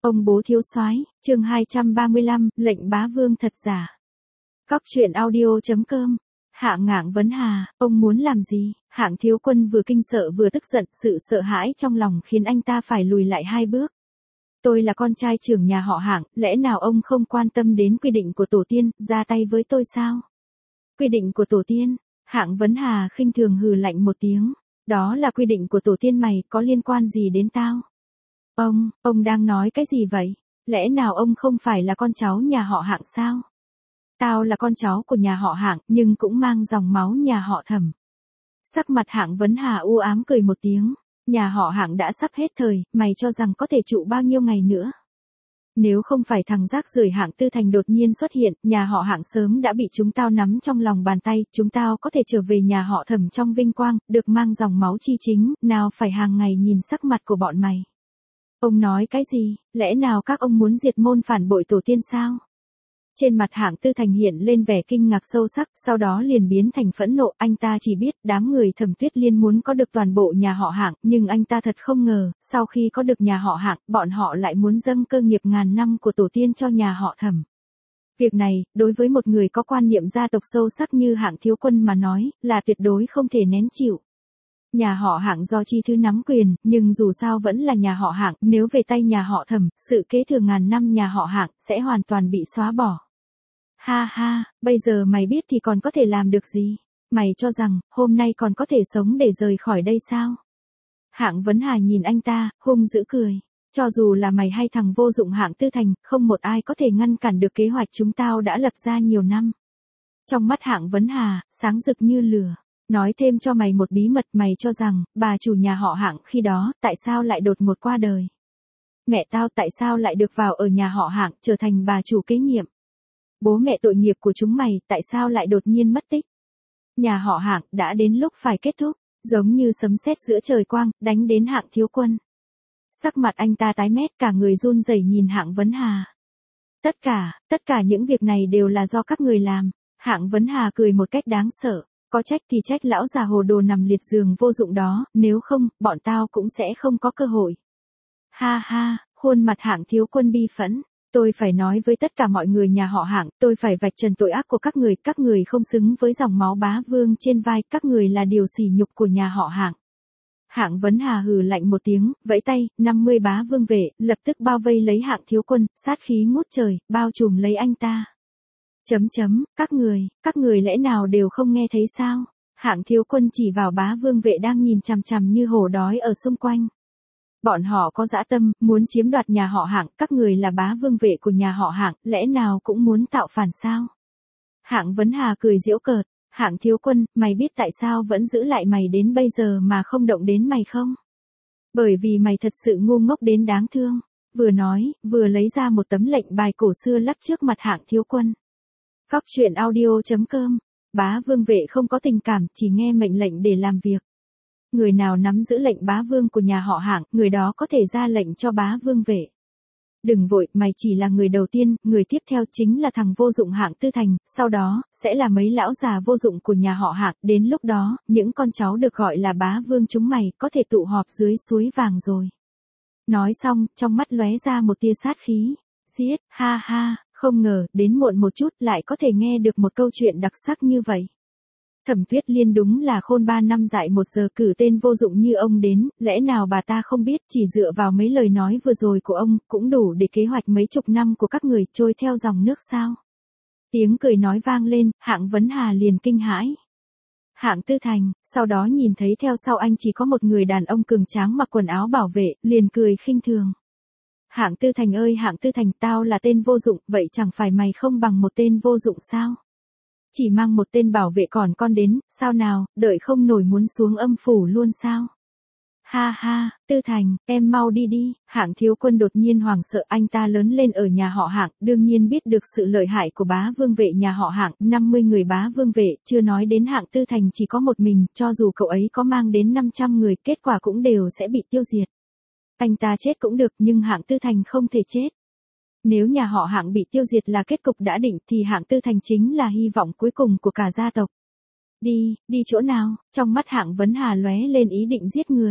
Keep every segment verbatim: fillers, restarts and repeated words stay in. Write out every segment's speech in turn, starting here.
Ông bố thiếu soái, chương hai trăm ba mươi lăm, lệnh bá vương thật giả. Cóc truyện audio chấm com. Hạng Ngạn vấn Hà, ông muốn làm gì? Hạng Thiếu Quân vừa kinh sợ vừa tức giận, sự sợ hãi trong lòng khiến anh ta phải lùi lại hai bước. Tôi là con trai trưởng nhà họ Hạng, lẽ nào ông không quan tâm đến quy định của tổ tiên, ra tay với tôi sao? Quy định của tổ tiên? Hạng Vấn Hà khinh thường hừ lạnh một tiếng. Đó là quy định của tổ tiên mày, có liên quan gì đến tao? Ông, ông đang nói cái gì vậy? Lẽ nào ông không phải là con cháu nhà họ Hạng sao? Tao là con cháu của nhà họ Hạng, nhưng cũng mang dòng máu nhà họ Thẩm. Sắc mặt Hạng Vấn Hà u ám cười một tiếng. Nhà họ Hạng đã sắp hết thời, mày cho rằng có thể trụ bao nhiêu ngày nữa? Nếu không phải thằng rác rưởi Hạng Tư Thành đột nhiên xuất hiện, nhà họ Hạng sớm đã bị chúng tao nắm trong lòng bàn tay, chúng tao có thể trở về nhà họ Thẩm trong vinh quang, được mang dòng máu chi chính, nào phải hàng ngày nhìn sắc mặt của bọn mày. Ông nói cái gì, lẽ nào các ông muốn diệt môn phản bội tổ tiên sao? Trên mặt Hạng Tư Thành hiện lên vẻ kinh ngạc sâu sắc, sau đó liền biến thành phẫn nộ, anh ta chỉ biết đám người Thẩm Tuyết Liên muốn có được toàn bộ nhà họ Hạng, nhưng anh ta thật không ngờ, sau khi có được nhà họ Hạng, bọn họ lại muốn dâng cơ nghiệp ngàn năm của tổ tiên cho nhà họ Thẩm. Việc này, đối với một người có quan niệm gia tộc sâu sắc như Hạng Thiếu Quân mà nói, là tuyệt đối không thể nén chịu. Nhà họ Hạng do chi thứ nắm quyền, nhưng dù sao vẫn là nhà họ Hạng, nếu về tay nhà họ Thẩm, sự kế thừa ngàn năm nhà họ Hạng sẽ hoàn toàn bị xóa bỏ. Ha ha, bây giờ mày biết thì còn có thể làm được gì? Mày cho rằng, hôm nay còn có thể sống để rời khỏi đây sao? Hạng Vấn Hà nhìn anh ta, hung dữ cười. Cho dù là mày hay thằng vô dụng Hạng Tư Thành, không một ai có thể ngăn cản được kế hoạch chúng tao đã lập ra nhiều năm. Trong mắt Hạng Vấn Hà, sáng rực như lửa. Nói thêm cho mày một bí mật, mày cho rằng, bà chủ nhà họ Hạng khi đó, tại sao lại đột ngột qua đời? Mẹ tao tại sao lại được vào ở nhà họ Hạng, trở thành bà chủ kế nhiệm? Bố mẹ tội nghiệp của chúng mày, tại sao lại đột nhiên mất tích? Nhà họ Hạng đã đến lúc phải kết thúc, giống như sấm sét giữa trời quang, đánh đến Hạng Thiếu Quân. Sắc mặt anh ta tái mét, cả người run rẩy nhìn Hạng Vấn Hà. Tất cả, tất cả những việc này đều là do các người làm. Hạng Vấn Hà cười một cách đáng sợ. Có trách thì trách lão già hồ đồ nằm liệt giường vô dụng đó, nếu không, bọn tao cũng sẽ không có cơ hội. Ha ha, khuôn mặt Hạng Thiếu Quân bi phẫn. Tôi phải nói với tất cả mọi người nhà họ Hạng, tôi phải vạch trần tội ác của các người, các người không xứng với dòng máu bá vương trên vai, các người là điều sỉ nhục của nhà họ Hạng. Hạng Vấn Hà hừ lạnh một tiếng, vẫy tay, năm mươi bá vương vệ, lập tức bao vây lấy Hạng Thiếu Quân, sát khí ngút trời, bao trùm lấy anh ta. Chấm chấm, các người, các người lẽ nào đều không nghe thấy sao? Hạng Thiếu Quân chỉ vào bá vương vệ đang nhìn chằm chằm như hổ đói ở xung quanh. Bọn họ có dã tâm, muốn chiếm đoạt nhà họ Hạng, các người là bá vương vệ của nhà họ Hạng, lẽ nào cũng muốn tạo phản sao? Hạng Vấn Hà cười giễu cợt, Hạng Thiếu Quân, mày biết tại sao vẫn giữ lại mày đến bây giờ mà không động đến mày không? Bởi vì mày thật sự ngu ngốc đến đáng thương. Vừa nói, vừa lấy ra một tấm lệnh bài cổ xưa lắp trước mặt Hạng Thiếu Quân. Cóc truyện audio chấm com. Bá vương vệ không có tình cảm, chỉ nghe mệnh lệnh để làm việc. Người nào nắm giữ lệnh bá vương của nhà họ Hạng, người đó có thể ra lệnh cho bá vương vệ. Đừng vội, mày chỉ là người đầu tiên, người tiếp theo chính là thằng vô dụng Hạng Tư Thành, sau đó, sẽ là mấy lão già vô dụng của nhà họ Hạng, đến lúc đó, những con cháu được gọi là bá vương chúng mày, có thể tụ họp dưới suối vàng rồi. Nói xong, trong mắt lóe ra một tia sát khí. Giết, ha ha, không ngờ, đến muộn một chút lại có thể nghe được một câu chuyện đặc sắc như vậy. Thẩm Tuyết Liên đúng là khôn ba năm dại một giờ, cử tên vô dụng như ông đến, lẽ nào bà ta không biết, chỉ dựa vào mấy lời nói vừa rồi của ông, cũng đủ để kế hoạch mấy chục năm của các người trôi theo dòng nước sao? Tiếng cười nói vang lên, Hạng Vấn Hà liền kinh hãi. Hạng Tư Thành, sau đó nhìn thấy theo sau anh chỉ có một người đàn ông cường tráng mặc quần áo bảo vệ, liền cười khinh thường. Hạng Tư Thành ơi Hạng Tư Thành, tao là tên vô dụng, vậy chẳng phải mày không bằng một tên vô dụng sao? Chỉ mang một tên bảo vệ còn con đến, sao nào, đợi không nổi muốn xuống âm phủ luôn sao? Ha ha, Tư Thành, em mau đi đi. Hạng Thiếu Quân đột nhiên hoảng sợ, anh ta lớn lên ở nhà họ Hạng, đương nhiên biết được sự lợi hại của bá vương vệ nhà họ Hạng, năm mươi người bá vương vệ, chưa nói đến Hạng Tư Thành chỉ có một mình, cho dù cậu ấy có mang đến năm trăm người, kết quả cũng đều sẽ bị tiêu diệt. Anh ta chết cũng được, nhưng Hạng Tư Thành không thể chết. Nếu nhà họ Hạng bị tiêu diệt là kết cục đã định, thì Hạng Tư Thành chính là hy vọng cuối cùng của cả gia tộc. Đi, đi chỗ nào? Trong mắt Hạng Vấn Hà lóe lên ý định giết người.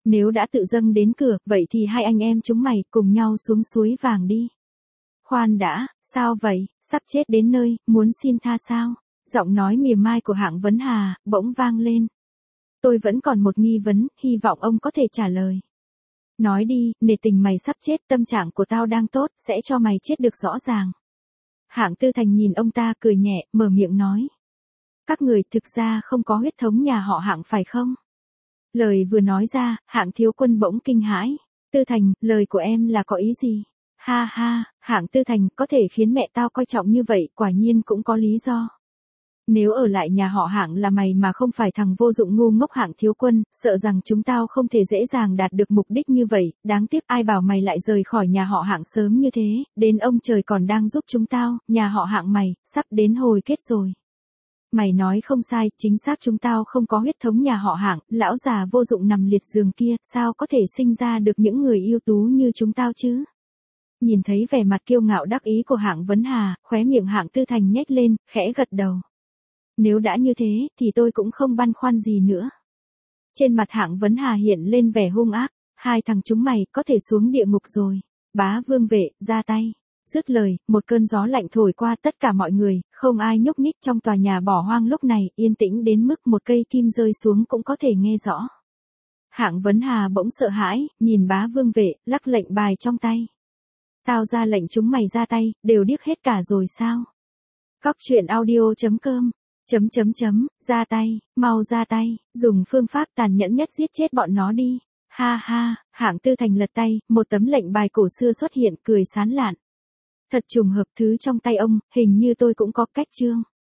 Nếu đã tự dâng đến cửa, vậy thì hai anh em chúng mày cùng nhau xuống suối vàng đi. Khoan đã, sao vậy, sắp chết đến nơi, muốn xin tha sao? Giọng nói mỉa mai của Hạng Vấn Hà, bỗng vang lên. Tôi vẫn còn một nghi vấn, hy vọng ông có thể trả lời. Nói đi, nể tình mày sắp chết, tâm trạng của tao đang tốt, sẽ cho mày chết được rõ ràng. Hạng Tư Thành nhìn ông ta cười nhẹ, mở miệng nói. Các người thực ra không có huyết thống nhà họ Hạng phải không? Lời vừa nói ra, Hạng thiếu quân bỗng kinh hãi. Tư Thành, lời của em là có ý gì? Ha ha, Hạng Tư Thành, có thể khiến mẹ tao coi trọng như vậy, quả nhiên cũng có lý do. Nếu ở lại nhà họ Hạng là mày mà không phải thằng vô dụng ngu ngốc Hạng thiếu quân, sợ rằng chúng tao không thể dễ dàng đạt được mục đích như vậy, đáng tiếc ai bảo mày lại rời khỏi nhà họ Hạng sớm như thế, đến ông trời còn đang giúp chúng tao, nhà họ Hạng mày, sắp đến hồi kết rồi. Mày nói không sai, chính xác chúng tao không có huyết thống nhà họ Hạng, lão già vô dụng nằm liệt giường kia, sao có thể sinh ra được những người ưu tú như chúng tao chứ? Nhìn thấy vẻ mặt kiêu ngạo đắc ý của Hạng Vấn Hà, khóe miệng Hạng Tư Thành nhếch lên, khẽ gật đầu. Nếu đã như thế, thì tôi cũng không băn khoăn gì nữa. Trên mặt Hạng Vấn Hà hiện lên vẻ hung ác, hai thằng chúng mày có thể xuống địa ngục rồi. Bá Vương Vệ, ra tay. Dứt lời, một cơn gió lạnh thổi qua tất cả mọi người, không ai nhúc nhích trong tòa nhà bỏ hoang lúc này, yên tĩnh đến mức một cây kim rơi xuống cũng có thể nghe rõ. Hạng Vấn Hà bỗng sợ hãi, nhìn Bá Vương Vệ, lắc lệnh bài trong tay. Tao ra lệnh chúng mày ra tay, đều điếc hết cả rồi sao? Cóc truyện audio chấm com Chấm chấm chấm, ra tay, mau ra tay, dùng phương pháp tàn nhẫn nhất giết chết bọn nó đi. Ha ha, Hạng Tư Thành lật tay, một tấm lệnh bài cổ xưa xuất hiện, cười sán lạn. Thật trùng hợp, thứ trong tay ông, hình như tôi cũng có cách chương.